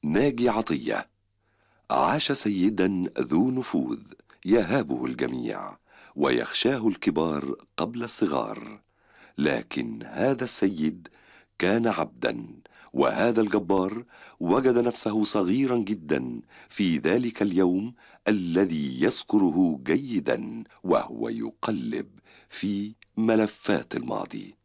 ناجي عطية عاش سيدا ذو نفوذ يهابه الجميع ويخشاه الكبار قبل الصغار، لكن هذا السيد كان عبدا، وهذا الجبار وجد نفسه صغيرا جدا في ذلك اليوم الذي يذكره جيدا وهو يقلب في ملفات الماضي.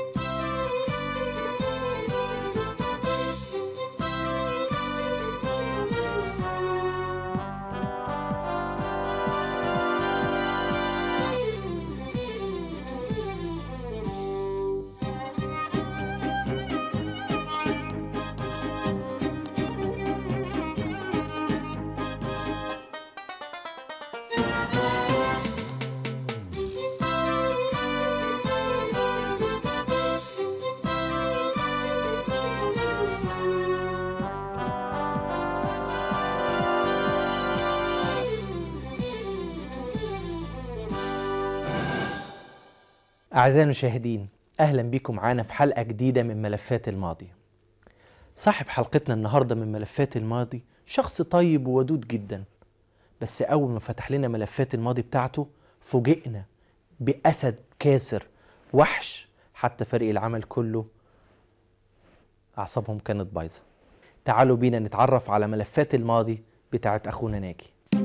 أعزائي المشاهدين، أهلا بكم معانا في حلقة جديدة من ملفات الماضي. صاحب حلقتنا النهاردة من ملفات الماضي شخص طيب وودود جدا، بس أول ما فتح لنا ملفات الماضي بتاعته فوجئنا بأسد كاسر وحش، حتى فريق العمل كله أعصابهم كانت بايظة. تعالوا بينا نتعرف على ملفات الماضي بتاعت أخونا ناجي.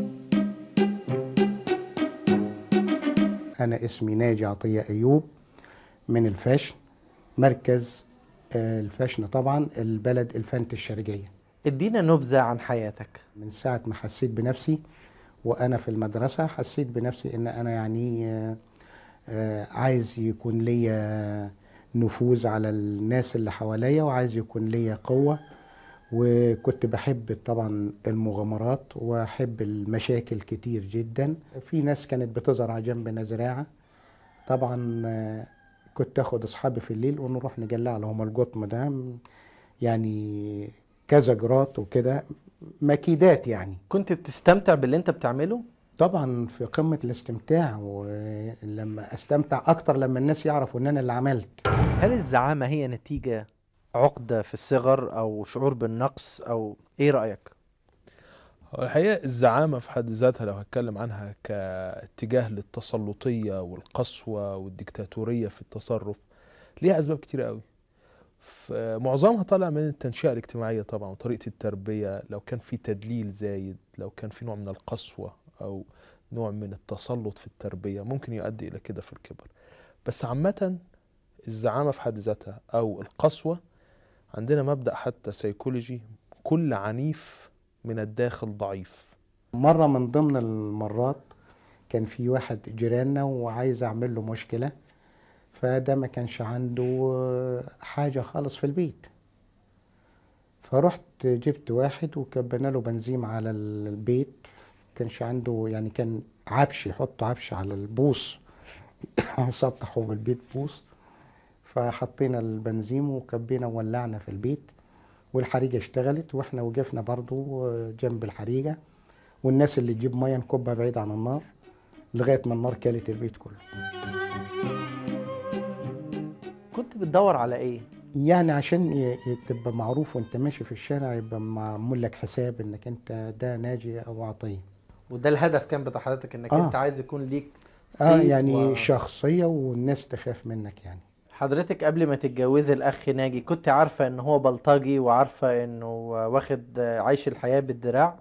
أنا اسمي ناجي عطية أيوب من الفاشن، مركز الفاشن طبعا البلد الفنت الشرقية. ادينا نبذة عن حياتك. من ساعة ما حسيت بنفسي وأنا في المدرسة حسيت بنفسي إن أنا يعني عايز يكون ليا نفوذ على الناس اللي حواليا، وعايز يكون ليا قوة، وكنت بحب طبعا المغامرات واحب المشاكل كتير جدا. في ناس كانت بتزرع جنبنا زراعة، طبعا كنت اخد اصحابي في الليل ونروح نجلع لهم القطم ده، يعني كذا جرات وكده مكيدات. يعني كنت بتستمتع باللي انت بتعمله؟ طبعا في قمة الاستمتاع، ولما استمتع اكتر لما الناس يعرفوا ان انا اللي عملت. هل الزعامة هي نتيجة عقدة في الصغر أو شعور بالنقص، أو إيه رأيك؟ الحقيقة الزعامة في حد ذاتها لو هتكلم عنها كاتجاه للتسلطية والقسوة والديكتاتورية في التصرف ليها أسباب كتير قوي. معظمها طالع من التنشئة الاجتماعية طبعا وطريقة التربية. لو كان في تدليل زايد، لو كان في نوع من القسوة أو نوع من التسلط في التربية، ممكن يؤدي إلى كده في الكبر. بس عامة الزعامة في حد ذاتها أو القسوة عندنا مبدأ حتى سيكولوجي: كل عنيف من الداخل ضعيف. مرة من ضمن المرات كان في واحد جيراننا وعايز أعمل له مشكلة، فده ما كانش عنده حاجة خالص في البيت، فرحت جبت واحد وكبنا له بنزين على البيت. كانش عنده، يعني كان عفش، يحط عفش على البوص سطحوا بالبيت بوص، فحطينا البنزين وكبينا وولعنا في البيت، والحريقة اشتغلت واحنا وقفنا برضو جنب الحريقة، والناس اللي تجيب مية نكبها بعيد عن النار لغاية ما النار كلت البيت كله. كنت بتدور على ايه؟ يعني عشان تبقى معروف وانت ماشي في الشارع، يبقى معمول لك حساب انك انت ده ناجي او عطية. وده الهدف كان بتاع حضرتك، انك انت عايز يكون ليك يعني شخصية والناس تخاف منك. يعني حضرتك قبل ما تتجوزي الاخ ناجي كنت عارفة ان هو بلطجي وعارفة انه واخد عيش الحياة بالدراع؟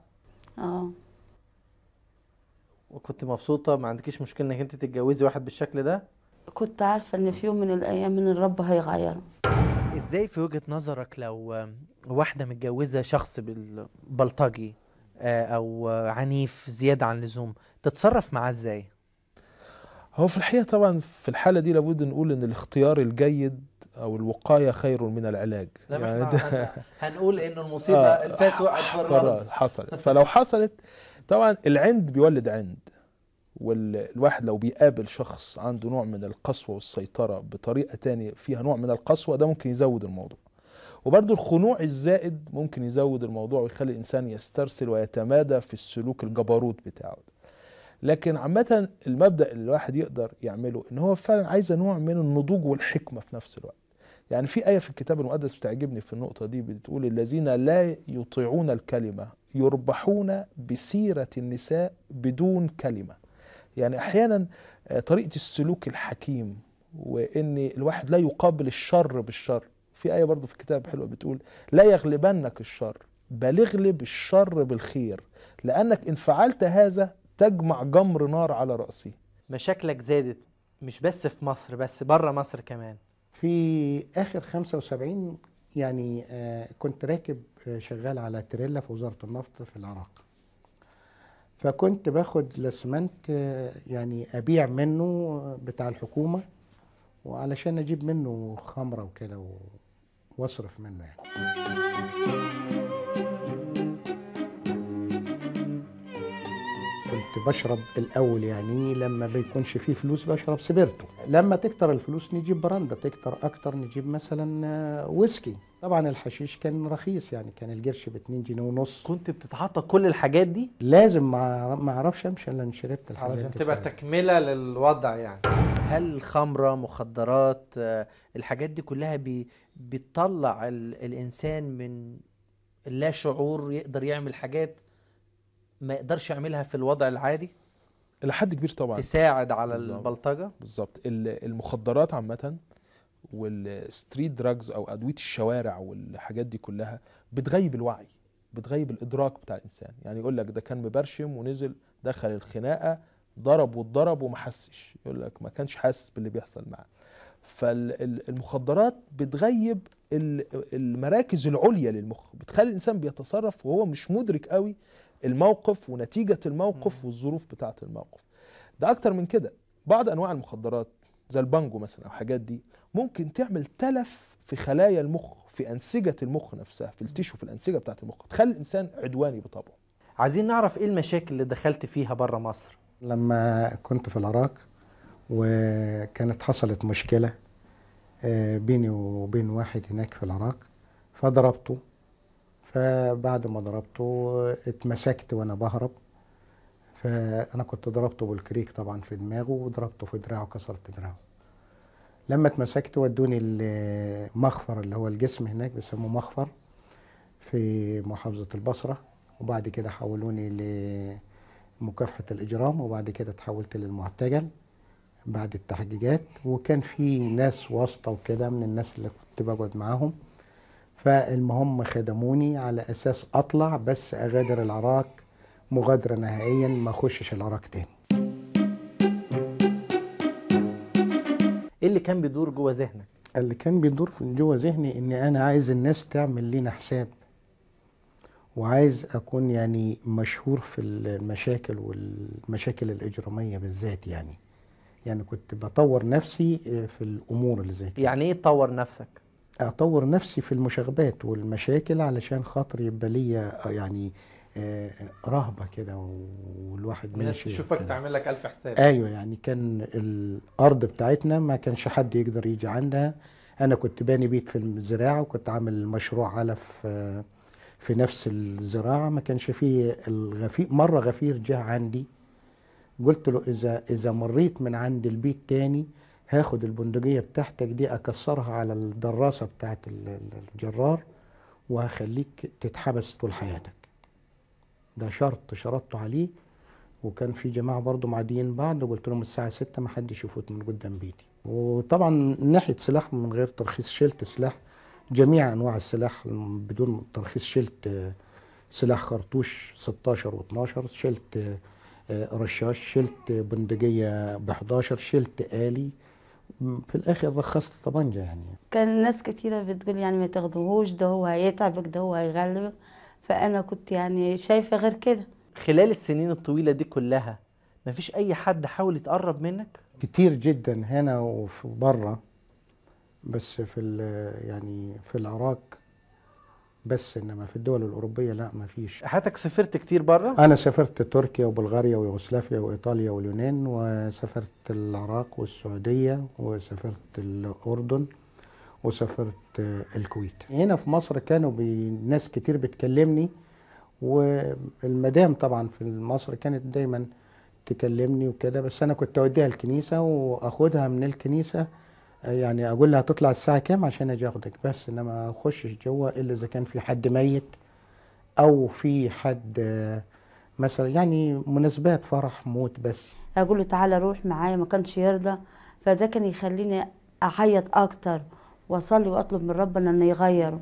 وكنت مبسوطة، ما عندكيش مشكلة انك انت تتجوزي واحد بالشكل ده؟ كنت عارفة ان في يوم من الايام ان الرب هيغيره. ازاي في وجهة نظرك لو واحدة متجوزة شخص بالبلطجي او عنيف زيادة عن اللزوم، تتصرف معاه ازاي؟ هو في الحقيقة طبعا في الحالة دي لابد نقول ان الاختيار الجيد او الوقاية خير من العلاج. يعني هنقول انه المصيبة الفاس وقعت في الراس حصلت. فلو حصلت طبعا العند بيولد عند، والواحد لو بيقابل شخص عنده نوع من القسوة والسيطرة بطريقة تانية فيها نوع من القسوة، ده ممكن يزود الموضوع. وبرضو الخنوع الزائد ممكن يزود الموضوع ويخلي الإنسان يسترسل ويتمادى في السلوك الجبروت بتاعه. لكن عامة المبدأ اللي الواحد يقدر يعمله إن هو فعلا عايز نوع من النضوج والحكمة في نفس الوقت. يعني في آية في الكتاب المقدس بتعجبني في النقطة دي، بتقول الذين لا يطيعون الكلمة يربحون بسيرة النساء بدون كلمة. يعني أحيانا طريقة السلوك الحكيم، وإن الواحد لا يقابل الشر بالشر. في آية برضو في الكتاب حلوة بتقول لا يغلبنك الشر بل اغلب الشر بالخير، لأنك إن فعلت هذا تجمع جمر نار على رأسي. مشاكلك زادت مش بس في مصر، بس بره مصر كمان. في آخر 75 يعني كنت راكب شغال على تريلا في وزارة النفط في العراق، فكنت باخد الاسمنت يعني أبيع منه بتاع الحكومة، وعلشان أجيب منه خمرة وكده واصرف منه يعني. كنت بشرب الأول يعني لما بيكونش فيه فلوس بشرب سبيرتو، لما تكتر الفلوس نجيب براندا، تكتر أكتر نجيب مثلا ويسكي. طبعا الحشيش كان رخيص يعني، كان القرش ب2 جنيه ونص. كنت بتتعاطى كل الحاجات دي لازم ما اعرفش امشي الا ان شربت الحاجات علشان دي تبقى كلها. تكملة للوضع يعني. هل الخمرة، مخدرات، الحاجات دي كلها بتطلع الإنسان من اللا شعور، يقدر يعمل حاجات ما يقدرش يعملها في الوضع العادي، إلى حد كبير طبعا. تساعد على بالظبط. البلطجة؟ بالظبط. المخدرات عامة والستريت دراجز أو أدوية الشوارع والحاجات دي كلها بتغيب الوعي، بتغيب الإدراك بتاع الإنسان. يعني يقول لك ده كان مبرشم ونزل دخل الخناقة ضرب واتضرب وما حسش، يقول لك ما كانش حاسس باللي بيحصل معاه. فالمخدرات بتغيب المراكز العليا للمخ، بتخلي الإنسان بيتصرف وهو مش مدرك قوي الموقف ونتيجة الموقف والظروف بتاعة الموقف ده. أكتر من كده، بعض أنواع المخدرات زي البانجو مثلا أو حاجات دي ممكن تعمل تلف في خلايا المخ، في أنسجة المخ نفسها، في التيشو، في الأنسجة بتاعة المخ، تخلي الإنسان عدواني بطبعه. عايزين نعرف إيه المشاكل اللي دخلت فيها بره مصر. لما كنت في العراق وكانت حصلت مشكلة بيني وبين واحد هناك في العراق، فضربته. فبعد ما ضربته اتمسكت وانا بهرب، فانا كنت ضربته بالكريك طبعا في دماغه، وضربته في دراعه، كسرت دراعه. لما اتمسكت ودوني المخفر اللي هو الجسم هناك بيسموه مخفر في محافظة البصرة، وبعد كده حولوني لمكافحة الإجرام، وبعد كده تحولت للمعتقل بعد التحقيقات. وكان في ناس واسطة وكده من الناس اللي كنت بقعد معاهم، فالمهم خدموني على أساس أطلع بس أغادر العراق مغادرة نهائيا، ما أخشش العراق تاني. إيه اللي كان بيدور جوه ذهنك؟ اللي كان بيدور جوه ذهني إن أنا عايز الناس تعمل لينا حساب، وعايز أكون يعني مشهور في المشاكل والمشاكل الإجرامية بالذات يعني كنت بطور نفسي في الأمور اللي زي كده. يعني إيه تطور نفسك؟ أطور نفسي في المشاغبات والمشاكل علشان خاطر يبقى ليا يعني رهبة كده، والواحد الناس ماشي تشوفك كده. تعمل لك ألف حساب. أيوة، يعني كان الأرض بتاعتنا ما كانش حد يقدر يجي عندها. أنا كنت باني بيت في الزراعة، وكنت عامل مشروع علف في نفس الزراعة. ما كانش فيه الغفير. مرة غفير جه عندي، قلت له إذا مريت من عند البيت تاني هاخد البندقية بتاعتك دي أكسرها على الدراسة بتاعت الجرار، وهخليك تتحبس طول حياتك. ده شرطته عليه. وكان في جماعة برضو معديين بعض، وقلت لهم الساعة 6 ما حدش يفوت من قدام بيتي. وطبعا من ناحية سلاح من غير ترخيص، شلت سلاح، جميع أنواع السلاح بدون ترخيص. شلت سلاح خرطوش 16 و12، شلت رشاش، شلت بندقية ب11، شلت آلي. في الآخر رخصت طبنجة يعني. كان ناس كتيرة بتقول يعني ما تاخدوهوش، ده هو هيتعبك، ده هو هيغلبك. فأنا كنت يعني شايفة غير كده. خلال السنين الطويلة دي كلها مفيش أي حد حاول يتقرب منك؟ كتير جدا هنا وفي بره، بس يعني في العراق بس، انما في الدول الاوروبيه لا، ما فيش. حياتك سافرت كتير بره؟ انا سافرت تركيا وبلغاريا ويوغوسلافيا وايطاليا واليونان، وسافرت العراق والسعوديه، وسافرت الاردن، وسافرت الكويت. هنا في مصر كانوا ناس كتير بتكلمني، والمدام طبعا في مصر كانت دايما تكلمني وكده، بس انا كنت اوديها الكنيسه واخدها من الكنيسه يعني اقول لها هتطلع الساعه كام عشان اجي اخدك، بس انما ما اخشش جوه الا اذا كان في حد ميت او في حد مثلا يعني مناسبات فرح موت بس. اقول له تعالى روح معايا، ما كانش يرضى. فده كان يخليني اعيط اكتر واصلي واطلب من ربنا انه يغيره.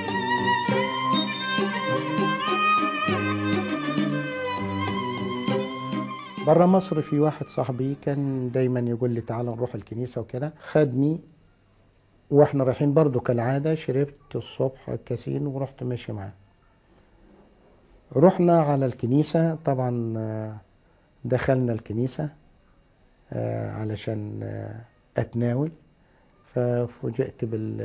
بره مصر في واحد صاحبي كان دايما يقول لي تعالى نروح الكنيسه وكده، خدني واحنا رايحين برضو كالعاده، شربت الصبح كاسين ورحت ماشي معاه. رحنا على الكنيسه طبعا، دخلنا الكنيسه علشان اتناول، ففوجئت بال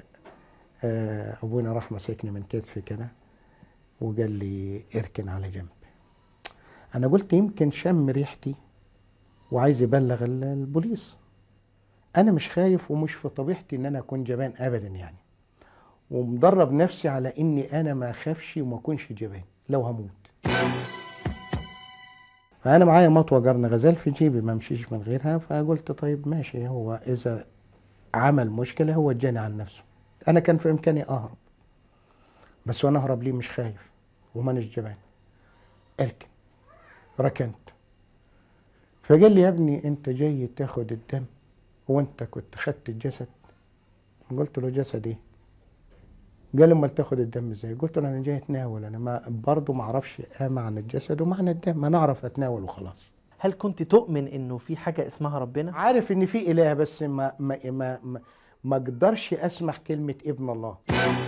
ابونا راح مسكني من كتفي كده وقال لي اركن على جنب. انا قلت يمكن شم ريحتي وعايز يبلغ البوليس. انا مش خايف ومش في طبيعتي ان انا اكون جبان ابدا يعني، ومدرب نفسي على اني انا ما اخافش وما اكونش جبان لو هموت. فانا معايا مطوه قرن غزال في جيبي ما امشيش من غيرها، فقلت طيب ماشي، هو اذا عمل مشكله هو اتجاني عن نفسه. انا كان في امكاني اهرب، بس وانا اهرب ليه مش خايف ومانيش جبان. اركن. ركنت. فقال لي يا ابني انت جاي تاخد الدم وانت كنت خدت الجسد؟ قلت له جسد ايه؟ قال امال تاخد الدم ازاي؟ قلت له انا جاي اتناول، انا ما برضه ما اعرفش معنى الجسد ومعنى الدم، انا اعرف اتناول وخلاص. هل كنت تؤمن انه في حاجه اسمها ربنا؟ عارف ان في اله، بس ما اقدرش اسمح كلمه ابن الله.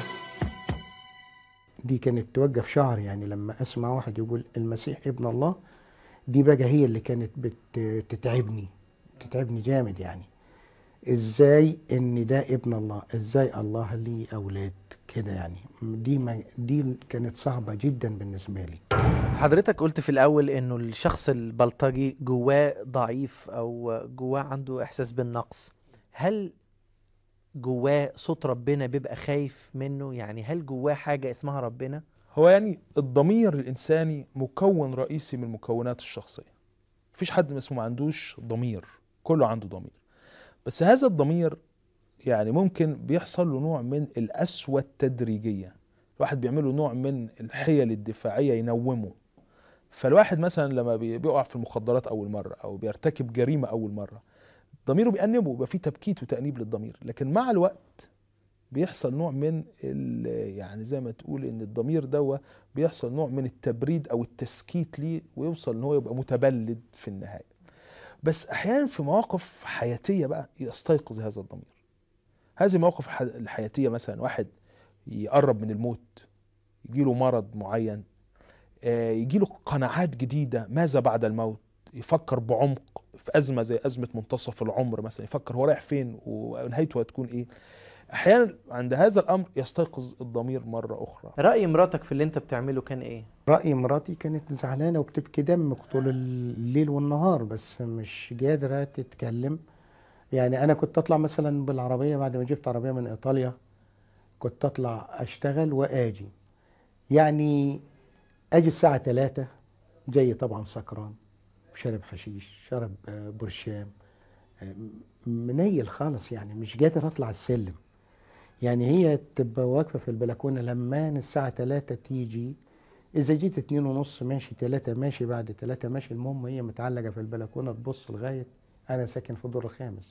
دي كانت توقف شعري، يعني لما اسمع واحد يقول المسيح ابن الله، دي بقى هي اللي كانت بتتعبني جامد. يعني ازاي ان ده ابن الله؟ ازاي الله ليه اولاد كده؟ يعني دي كانت صعبة جدا بالنسبة لي. حضرتك قلت في الاول انه الشخص البلطجي جواه ضعيف او جواه عنده احساس بالنقص. هل جواه صوت ربنا بيبقى خايف منه؟ يعني هل جواه حاجة اسمها ربنا؟ هو يعني الضمير الإنساني مكون رئيسي من مكونات الشخصية. مفيش حد اسمه ما عندوش ضمير، كله عنده ضمير. بس هذا الضمير يعني ممكن بيحصل له نوع من القسوة التدريجية. الواحد بيعمله نوع من الحيل الدفاعية ينومه. فالواحد مثلا لما بيقع في المخدرات أول مرة أو بيرتكب جريمة أول مرة، ضميره بيأنبه، يبقى فيه تبكيت وتأنيب للضمير. لكن مع الوقت بيحصل نوع من يعني زي ما تقول ان الضمير ده بيحصل نوع من التبريد او التسكيت ليه، ويوصل ان هو يبقى متبلد في النهاية. بس احيانا في مواقف حياتية بقى يستيقظ هذا الضمير. هذه المواقف الحياتية مثلا واحد يقرب من الموت، يجيله مرض معين، يجيله قناعات جديدة ماذا بعد الموت، يفكر بعمق في أزمة زي أزمة منتصف العمر مثلا، يفكر هو رايح فين ونهايته هتكون إيه. أحيانا عند هذا الأمر يستيقظ الضمير مرة أخرى. رأي مراتك في اللي أنت بتعمله كان إيه؟ رأي مراتي كانت زعلانة وبتبكي دمك طول الليل والنهار، بس مش قادرة تتكلم. يعني أنا كنت أطلع مثلا بالعربية بعد ما جبت عربية من إيطاليا، كنت أطلع أشتغل وآجي. يعني أجي الساعة 3 جاي طبعا سكران، شارب حشيش، شارب برشام، منيل خالص، يعني مش قادر أطلع السلم. يعني هي تبقى واقفة في البلكونة لما الساعة 3 تيجي، إذا جيت 2:30 ماشي، 3 ماشي، بعد 3 ماشي، المهم هي متعلقة في البلكونة تبص لغاية أنا ساكن في الدور الخامس.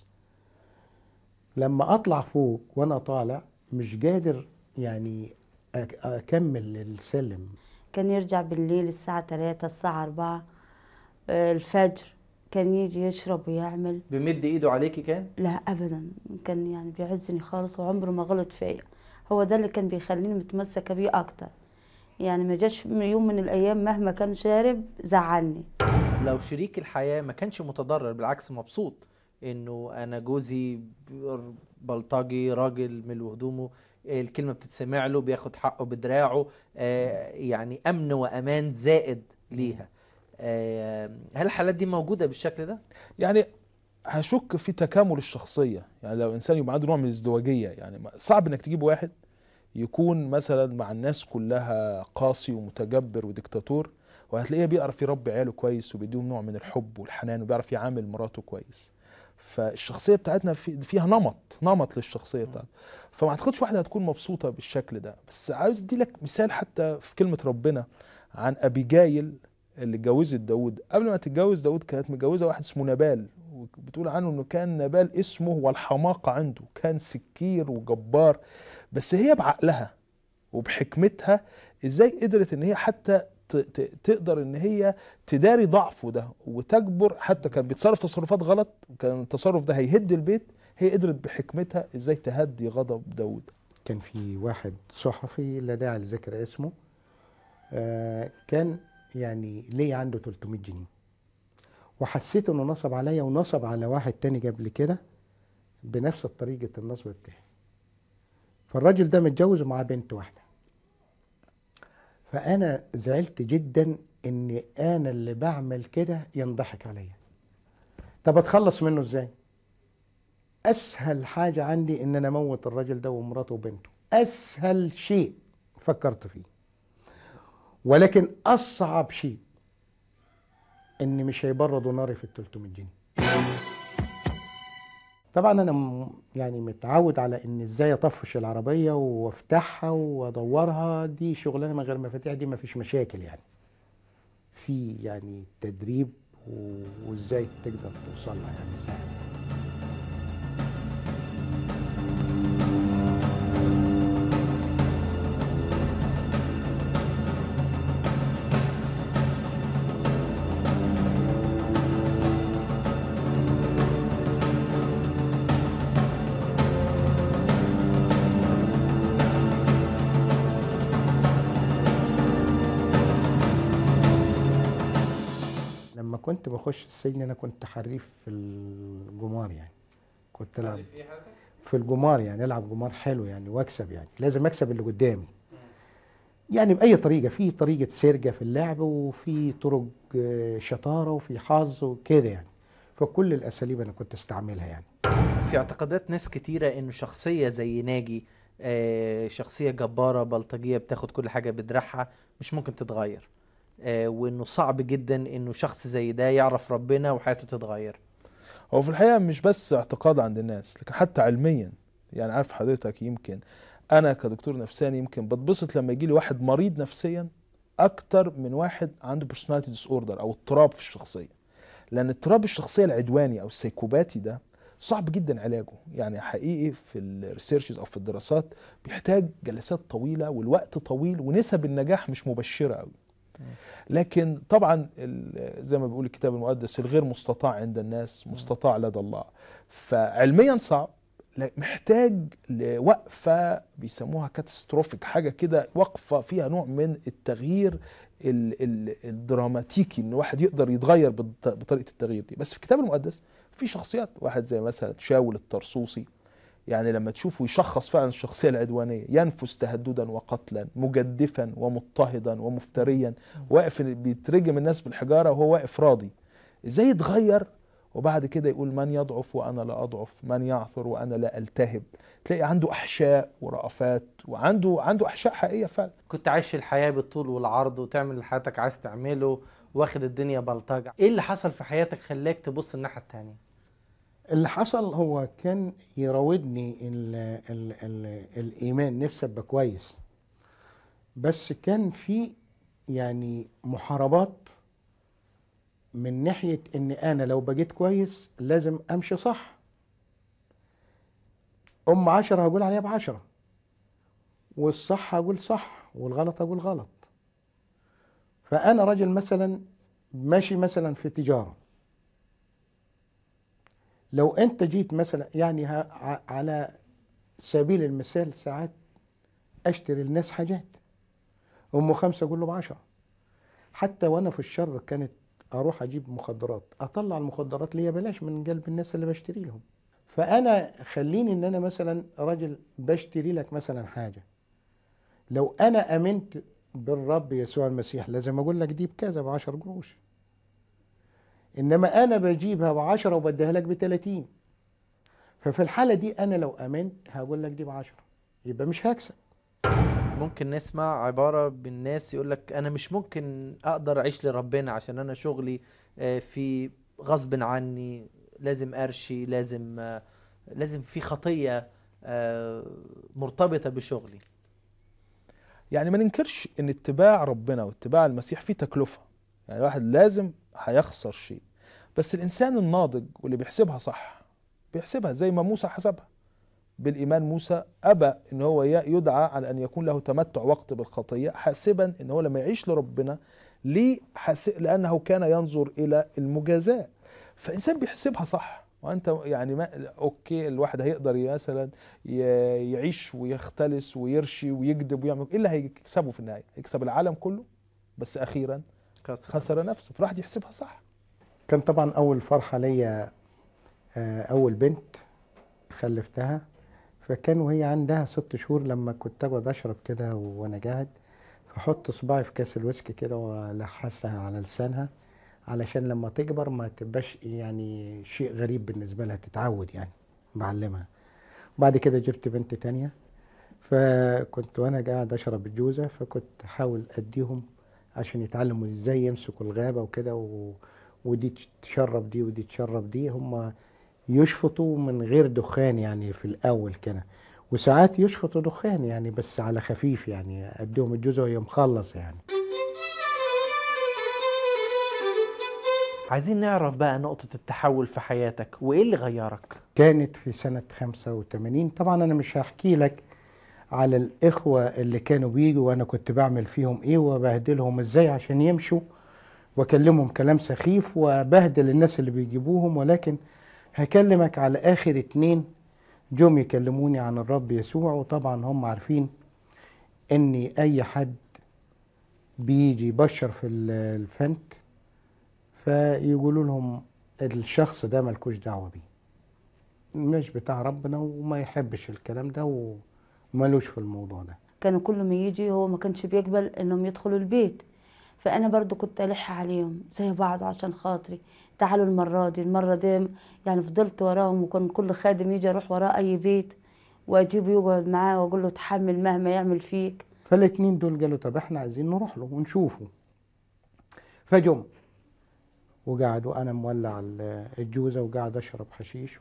لما أطلع فوق وأنا طالع مش قادر يعني أكمل السلم. كان يرجع بالليل الساعة 3 الساعة 4 الفجر، كان يجي يشرب ويعمل. بيمد إيده عليكي كان؟ لا أبدا، كان يعني بيعزني خالص وعمره ما غلط فيا. هو ده اللي كان بيخليني متمسكة بيه أكتر. يعني ما جاش يوم من الأيام مهما كان شارب زعلني. لو شريك الحياة ما كانش متضرر، بالعكس مبسوط إنه أنا جوزي بلطجي، راجل من هدومه، الكلمة بتتسمع له، بياخد حقه بدراعه، يعني أمن وأمان زائد ليها، هل الحالات دي موجودة بالشكل ده؟ يعني هشك في تكامل الشخصية. يعني لو إنسان يبقى عنده نوع من الازدواجية، يعني صعب إنك تجيب واحد يكون مثلا مع الناس كلها قاسي ومتجبر وديكتاتور، وهتلاقيه بيعرف يربي عياله كويس وبيديهم نوع من الحب والحنان وبيعرف يعامل مراته كويس. فالشخصيه بتاعتنا فيها نمط للشخصيه بتاعتنا. فما اعتقدش واحده هتكون مبسوطه بالشكل ده. بس عاوز ادي لك مثال حتى في كلمه ربنا عن ابيجايل اللي اتجوزت داود. قبل ما تتجوز داود كانت متجوزه واحد اسمه نبال، وبتقول عنه انه كان نبال اسمه والحماقه عنده، كان سكير وجبار. بس هي بعقلها وبحكمتها ازاي قدرت ان هي حتى تقدر ان هي تداري ضعفه ده وتجبر. حتى كان بيتصرف تصرفات غلط وكان التصرف ده هيهد البيت، هي قدرت بحكمتها ازاي تهدي غضب داود. كان في واحد صحفي لا داعي لذكر اسمه، كان يعني ليه عنده 300 جنيه، وحسيت انه نصب عليا ونصب على واحد تاني قبل كده بنفس طريقة النصب بتاعي. فالراجل ده متجوز ومعاه بنت واحدة. فأنا زعلت جدا إن أنا اللي بعمل كده ينضحك عليا. طب أتخلص منه إزاي؟ أسهل حاجة عندي إن أنا أموت الراجل ده ومراته وبنته، أسهل شيء فكرت فيه. ولكن أصعب شيء إن مش هيبردوا ناري في 300 جنيه. طبعا انا يعني متعود على ان ازاي اطفش العربيه وافتحها وادورها، دي شغلانه من غير مفاتيح، دي مفيش مشاكل يعني. في يعني تدريب وازاي تقدر توصل لها يعني سهل. لما كنت بخش السجن انا كنت حريف في الجمار يعني، كنت العب في الجمار يعني، العب جمار حلو يعني واكسب، يعني لازم اكسب اللي قدامي يعني باي طريقه، في طريقه سرقه في اللعب وفي طرق شطاره وفي حظ وكده يعني، فكل الاساليب انا كنت استعملها يعني. في اعتقادات ناس كتيرة انه شخصية زي ناجي شخصية جبارة بلطجية بتاخد كل حاجة بدراعها مش ممكن تتغير، وانه صعب جدا انه شخص زي ده يعرف ربنا وحياته تتغير. هو في الحقيقة مش بس اعتقاد عند الناس، لكن حتى علميا. يعني عارف حضرتك، يمكن انا كدكتور نفساني يمكن بتبسط لما يجي لي واحد مريض نفسيا اكتر من واحد عنده personality disorder او اضطراب في الشخصية. لان اضطراب الشخصية العدواني او السيكوباتي ده صعب جدا علاجه، يعني حقيقي في الريسيرشز او في الدراسات بيحتاج جلسات طويلة والوقت طويل ونسب النجاح مش مبشرة قوي. لكن طبعا زي ما بيقول الكتاب المقدس الغير مستطاع عند الناس مستطاع لدى الله. فعلميا صعب، محتاج لوقفة بيسموها كاتستروفيك، حاجة كده وقفة فيها نوع من التغيير الدراماتيكي، ان واحد يقدر يتغير بطريقة التغيير دي. بس في الكتاب المقدس في شخصيات، واحد زي مثلا شاول الطرسوسي، يعني لما تشوفه يشخص فعلا الشخصية العدوانية، ينفس تهددا وقتلا، مجدفا ومضطهدا ومفتريا، واقف بيترجم الناس بالحجارة وهو واقف راضي. ازاي يتغير وبعد كده يقول من يضعف وأنا لا أضعف، من يعثر وأنا لا ألتهب. تلاقي عنده أحشاء ورأفات وعنده أحشاء حقيقية فعلا. كنت عايش الحياة بالطول والعرض وتعمل اللي حياتك عايز تعمله، واخد الدنيا بلطجة. ايه اللي حصل في حياتك خلاك تبص الناحية التانية؟ اللي حصل هو كان يراودني الإيمان، نفسي أبقى كويس، بس كان في يعني محاربات من ناحية إن أنا لو بقيت كويس لازم أمشي صح. 10 هقول عليها ب10، والصح هقول صح والغلط هقول غلط. فأنا راجل مثلا ماشي مثلا في تجارة، لو انت جيت مثلا يعني على سبيل المثال ساعات اشتري الناس حاجات، ام 5 اقول له ب10. حتى وانا في الشر كانت اروح اجيب مخدرات، اطلع المخدرات ليا بلاش من قلب الناس اللي بشتري لهم. فانا خليني ان انا مثلا راجل بشتري لك مثلا حاجة، لو انا امنت بالرب يسوع المسيح لازم اقول لك دي بكذا ب10 قروش، انما انا بجيبها ب10 وبديها لك ب30. ففي الحالة دي انا لو امنت هقول لك دي ب10، يبقى مش هكسب. ممكن نسمع عبارة بالناس يقول لك انا مش ممكن اقدر اعيش لربنا عشان انا شغلي في غصب عني، لازم ارشي، لازم في خطيه مرتبطه بشغلي. يعني ما ننكرش ان اتباع ربنا واتباع المسيح فيه تكلفة، يعني الواحد لازم هيخسر شيء، بس الانسان الناضج واللي بيحسبها صح بيحسبها زي ما موسى حسبها. بالايمان موسى ابى ان هو يدعى على ان يكون له تمتع وقت بالخطية، حاسبا ان هو لما يعيش لربنا ليه، لانه كان ينظر الى المجازاة. فانسان بيحسبها صح. وانت يعني ما اوكي، الواحد هيقدر مثلا يعيش ويختلس ويرشي ويكذب ويعمل ايه اللي هيكسبه في النهايه؟ هيكسب العالم كله، بس اخيرا خسر نفسه. فالواحد يحسبها صح. كان طبعا اول فرحه ليا اول بنت خلفتها، فكان وهي عندها 6 شهور لما كنت اقعد اشرب كده وانا قاعد، فاحط صباعي في كاس الويسكي كده والحسها على لسانها علشان لما تكبر ما تبقاش يعني شيء غريب بالنسبه لها، تتعود يعني، بعلمها. وبعد كده جبت بنت تانية، فكنت وانا قاعد اشرب الجوزه، فكنت احاول اديهم عشان يتعلموا ازاي يمسكوا الغابه وكده ودي تشرب دي ودي تشرب دي. هم يشفطوا من غير دخان يعني في الاول كده، وساعات يشفطوا دخان يعني بس على خفيف، يعني اديهم الجوزه وهي مخلص يعني. عايزين نعرف بقى نقطة التحول في حياتك وإيه اللي غيرك؟ كانت في سنة 85. طبعا أنا مش هحكي لك على الإخوة اللي كانوا بيجوا وأنا كنت بعمل فيهم إيه وبهدلهم إزاي عشان يمشوا، وأكلمهم كلام سخيف وبهدل الناس اللي بيجيبوهم، ولكن هكلمك على آخر 2 جم يكلموني عن الرب يسوع. وطبعا هم عارفين إن أي حد بيجي يبشر في الفنت فيقولوا لهم الشخص ده ملكوش دعوة بيه، مش بتاع ربنا وما يحبش الكلام ده ومالوش في الموضوع ده. كانوا كل ما يجي هو ما كانش بيقبل انهم يدخلوا البيت، فانا برضو كنت الح عليهم زي بعض عشان خاطري، تعالوا المره دي يعني فضلت وراهم، وكان كل خادم يجي اروح وراه اي بيت واجيبه يقعد معاه واقول له تحمل مهما يعمل فيك. فالاتنين دول قالوا طب احنا عايزين نروح له ونشوفه، فجم وقعدوا، انا مولع الجوزه وقاعد اشرب حشيش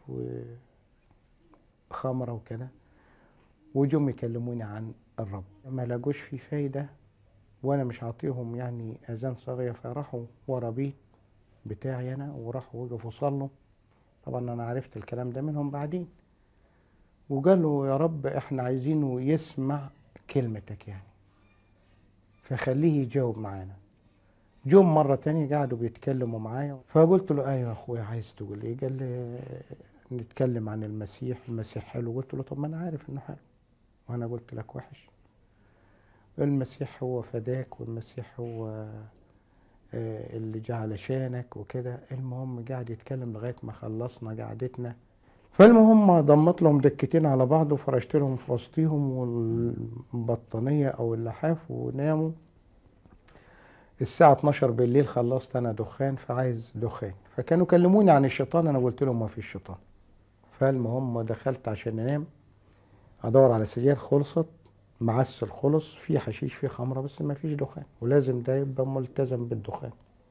وخمره وكده، وجم يكلموني عن الرب. ما لاقوش في فايده وانا مش عاطيهم يعني اذان صاغيه، فراحوا ورا بيت بتاعي انا وراحوا وقفوا صلوا. طبعا انا عرفت الكلام ده منهم بعدين، وقالوا يا رب احنا عايزينه يسمع كلمتك يعني، فخليه يجاوب معانا. جم مرة تانية قعدوا بيتكلموا معايا، فقلت له ايوه يا اخويا عايز تقول ايه؟ قال لي نتكلم عن المسيح، المسيح حلو. قلت له طب ما انا عارف انه حلو وانا قلت لك وحش؟ المسيح هو فداك، والمسيح هو اللي جه علشانك وكده. المهم قاعد يتكلم لغاية ما خلصنا قعدتنا. فالمهم ضمت لهم دكتين على بعض وفرشت لهم في وسطيهم والبطانية او اللحاف وناموا. الساعة 12 بالليل خلصت أنا دخان، فعايز دخان، فكانوا كلموني عن الشيطان، أنا قلت لهم ما فيش شيطان. فالمهم دخلت عشان أنام أدور على سجاير، خلصت، معسل خلص، في حشيش في خمرة بس ما فيش دخان، ولازم ده يبقى ملتزم بالدخان.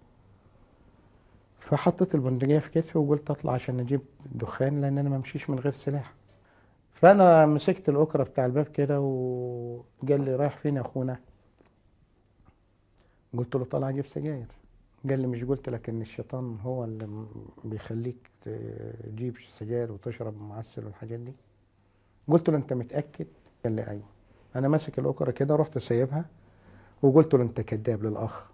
فحطيت البندقية في كتفي وقلت أطلع عشان أجيب دخان لأن أنا ما امشيش من غير سلاح. فأنا مسكت الأكرة بتاع الباب كده وقال لي رايح فين يا أخونا؟ قلت له طالع اجيب سجاير. قال لي مش قلت لك ان الشيطان هو اللي بيخليك تجيب سجاير وتشرب معسل والحاجات دي؟ قلت له انت متاكد؟ قال لي ايوه. انا ماسك الاكره كده رحت سايبها وقلت له انت كذاب للاخ.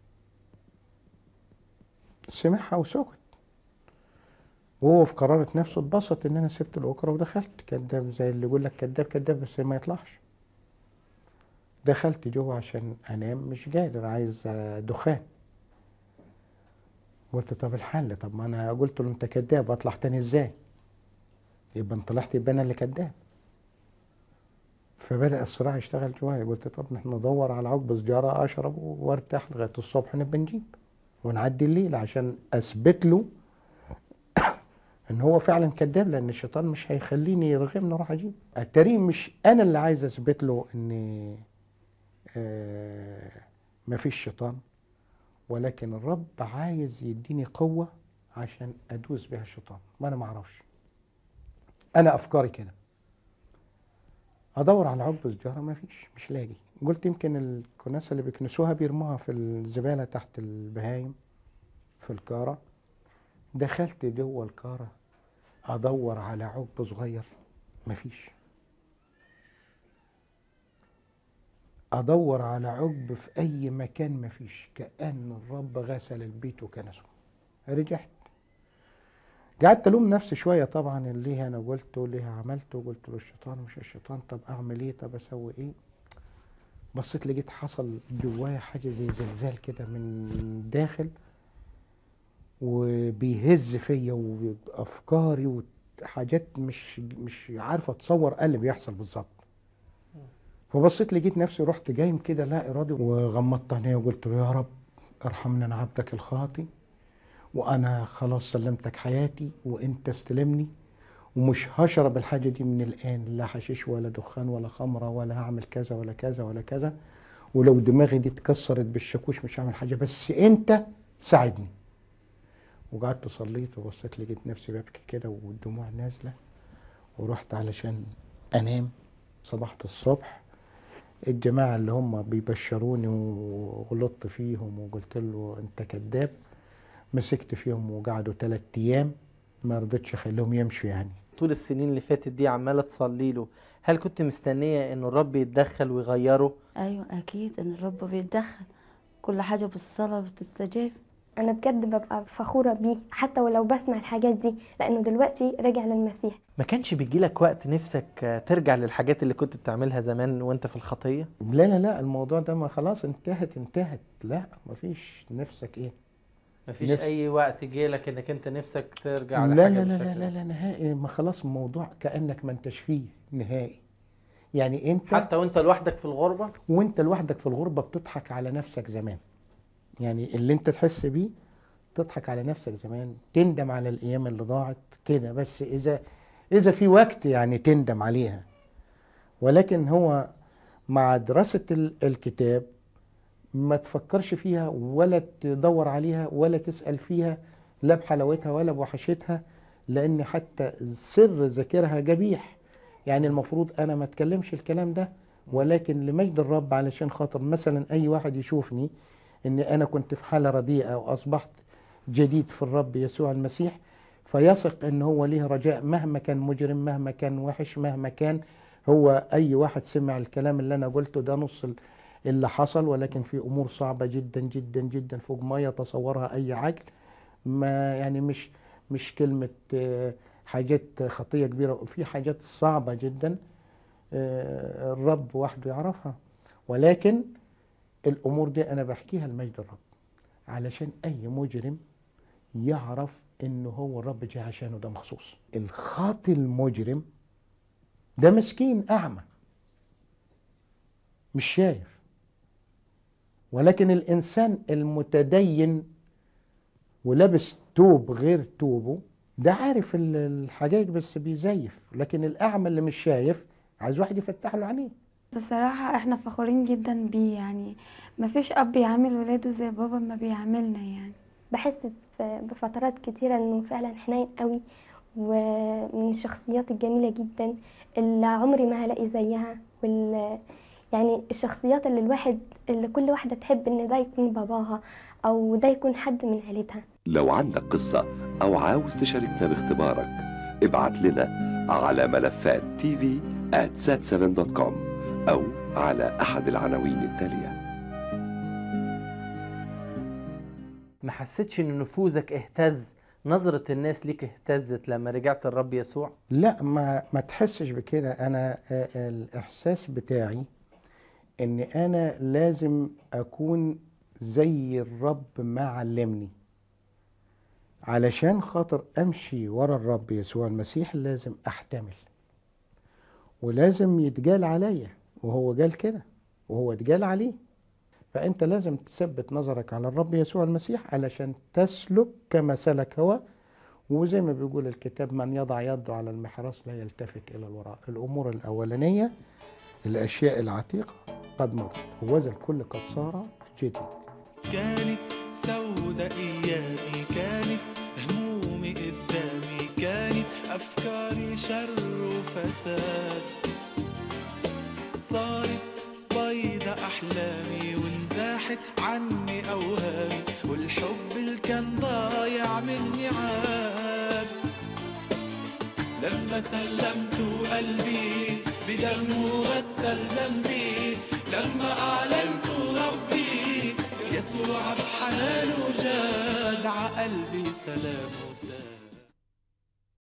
سمعها وسكت، وهو في قرارة نفسه اتبسط ان انا سبت الاكره ودخلت. كذاب زي اللي يقول لك كذاب كذاب بس ما يطلعش. دخلت جوه عشان انام، مش قادر، عايز دخان. قلت طب الحل، طب ما انا قلت له انت كذاب، اطلع تاني ازاي؟ يبقى انت طلعت يبقى انا اللي كذاب. فبدا الصراع يشتغل جوايا. قلت طب نحن ندور على عقب سجاره اشرب وارتاح لغايه الصبح نبقى نجيب ونعدي الليل عشان اثبت له ان هو فعلا كذاب، لان الشيطان مش هيخليني يرغمني اروح اجيب. التاريخ مش انا اللي عايز اثبت له ان مفيش شيطان، ولكن الرب عايز يديني قوة عشان ادوس بها الشيطان، وانا ما اعرفش. انا افكاري كده، ادور على عقب سجاره ما فيش، مش لاقي. قلت يمكن الكناسه اللي بيكنسوها بيرموها في الزباله تحت البهايم في الكاره. دخلت جوه الكاره ادور على عقب صغير، ما فيش. ادور على عقب في اي مكان، ما فيش. كأن الرب غسل البيت وكنسه. رجعت قعدت الوم نفسي شويه طبعا، ليه انا قلته، ليه عملته، قلت له الشيطان مش الشيطان، طب اعمل ايه، طب اسوي ايه. بصيت لقيت حصل جوايا حاجه زي زلزال كده من داخل، وبيهز فيا وافكاري وحاجات مش عارف اتصور ايه اللي بيحصل بالظبط. فبصيت لقيت نفسي رحت جايم كده لا ارادي، وغمضت عيني وقلت له يا رب ارحمني، انا عبدك الخاطي، وانا خلاص سلمتك حياتي وانت استلمني، ومش هشرب الحاجه دي من الان، لا حشيش ولا دخان ولا خمره ولا هعمل كذا ولا كذا ولا كذا، ولو دماغي دي اتكسرت بالشاكوش مش هعمل حاجه، بس انت ساعدني. وقعدت صليت وبصيت لقيت نفسي ببكي كده والدموع نازله، ورحت علشان انام. صبحت الصبح الجماعه اللي هم بيبشروني وغلطت فيهم وقلت له انت كذاب، مسكت فيهم وقعدوا 3 ايام ما رضيتش اخليهم يمشوا. يعني طول السنين اللي فاتت دي عماله تصلي له، هل كنت مستنيه انه الرب يتدخل ويغيره؟ ايوه اكيد ان الرب بيتدخل، كل حاجه بالصلاه بتستجاب. انا بجد ببقى فخوره بيه حتى ولو بسمع الحاجات دي، لانه دلوقتي راجع للمسيح. ما كانش بيجيلك وقت نفسك ترجع للحاجات اللي كنت بتعملها زمان وانت في الخطيه؟ لا لا لا، الموضوع ده ما خلاص انتهت. لا مفيش. نفسك ايه؟ مفيش نفس... اي وقت جيلك انك انت نفسك ترجع لا لحاجه لا لا بالشكل لا ده؟ لا لا نهائي. ما خلاص الموضوع كأنك ما انتش فيه نهائي. يعني انت حتى وانت لوحدك في الغربه؟ وانت لوحدك في الغربة بتضحك على نفسك زمان. يعني اللي انت تحس بيه تضحك على نفسك زمان، تندم على الايام اللي ضاعت كده، بس اذا في وقت يعني تندم عليها. ولكن هو مع دراسة الكتاب ما تفكرش فيها ولا تدور عليها ولا تسأل فيها، لا بحلاوتها ولا بوحشتها، لأن حتى سر ذاكرها جبيح. يعني المفروض أنا ما أتكلمش الكلام ده، ولكن لمجد الرب، علشان خاطر مثلا أي واحد يشوفني إن أنا كنت في حالة رديئة وأصبحت جديد في الرب يسوع المسيح، فيثق إن هو ليه رجاء مهما كان مجرم، مهما كان وحش، مهما كان. هو أي واحد سمع الكلام اللي أنا قلته ده نص اللي حصل، ولكن في امور صعبه جدا جدا جدا فوق ما يتصورها اي عقل. ما يعني مش كلمه حاجات خطيه كبيره، في حاجات صعبه جدا الرب وحده يعرفها. ولكن الامور دي انا بحكيها لمجد الرب، علشان اي مجرم يعرف انه هو الرب جه عشانه ده مخصوص. الخاطي المجرم ده مسكين اعمى مش شايف، ولكن الإنسان المتدين ولابس توب غير توبه ده عارف الحاجات بس بيزيف. لكن الأعمى اللي مش شايف عايز واحد يفتح له عينيه. بصراحة احنا فخورين جدا بيه، يعني مفيش أب يعامل ولاده زي بابا ما بيعاملنا. يعني بحس بفترات كتيرة انه فعلا حنين قوي، ومن الشخصيات الجميلة جدا اللي عمري ما هلاقي زيها، يعني الشخصيات اللي كل واحدة تحب ان ده يكون باباها او ده يكون حد من عيلتها. لو عندك قصة أو عاوز تشاركنا باختبارك، ابعت لنا على ملفات tv@sat7.com أو على أحد العناوين التالية. ما حسيتش ان نفوذك اهتز، نظرة الناس ليك اهتزت لما رجعت الرب يسوع؟ لا ما تحسش بكده. أنا الإحساس بتاعي إن أنا لازم أكون زي الرب ما علمني. علشان خاطر أمشي ورا الرب يسوع المسيح لازم أحتمل، ولازم يتجال عليا، وهو جال كده وهو اتجال عليه. فأنت لازم تثبت نظرك على الرب يسوع المسيح علشان تسلك كما سلك هو. وزي ما بيقول الكتاب من يضع يده على المحراث لا يلتفت إلى الوراء. الأمور الأولانية الأشياء العتيقة قد مضت ووذا الكل قد صار جديد. كانت سوداء أيامي، كانت هموم أفكاري شر وفساد، صارت بيضة أحلامي وانزاحت عني أوهامي، والحب اللي كان ضايع مني عاد. لما سلمت قلبي بدمه غسل ذنبي، لما أعلنت ربي يسوع بحنانه جاد، ع قلبي سلام وساد.